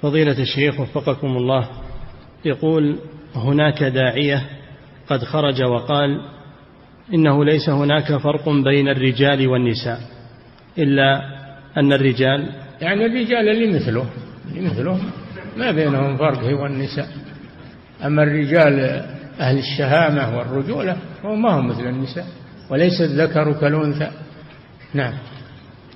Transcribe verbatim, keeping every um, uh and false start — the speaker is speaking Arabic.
فضيلة الشيخ وفقكم الله، يقول هناك داعية قد خرج وقال إنه ليس هناك فرق بين الرجال والنساء، إلا أن الرجال يعني الرجال اللي مثله اللي مثله ما بينهم فرق هو النساء، أما الرجال أهل الشهامة والرجولة هم ما هم مثل النساء، وليس الذكر كالأنثى. نعم.